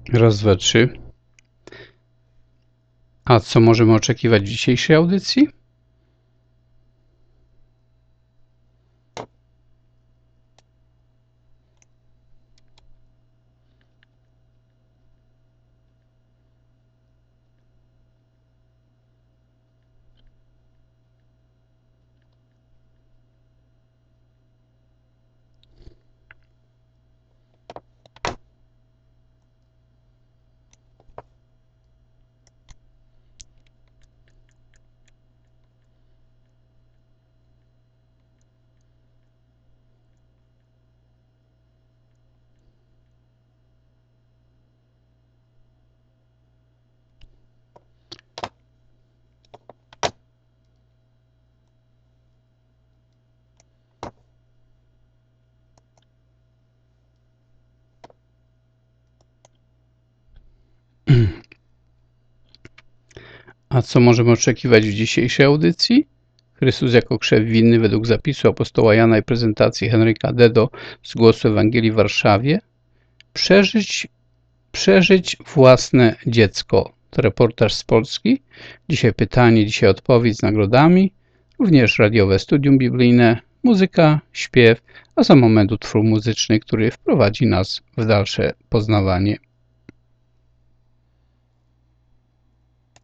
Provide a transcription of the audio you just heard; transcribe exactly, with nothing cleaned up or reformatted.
Raz, dwa, trzy. A co możemy oczekiwać w dzisiejszej audycji? A co możemy oczekiwać w dzisiejszej audycji? Chrystus jako krzew winny według zapisu apostoła Jana i prezentacji Henryka Dedo z Głosu Ewangelii w Warszawie. Przeżyć, przeżyć własne dziecko. To reportaż z Polski. Dzisiaj pytanie, dzisiaj odpowiedź z nagrodami. Również radiowe studium biblijne, muzyka, śpiew, a za moment utwór muzyczny, który wprowadzi nas w dalsze poznawanie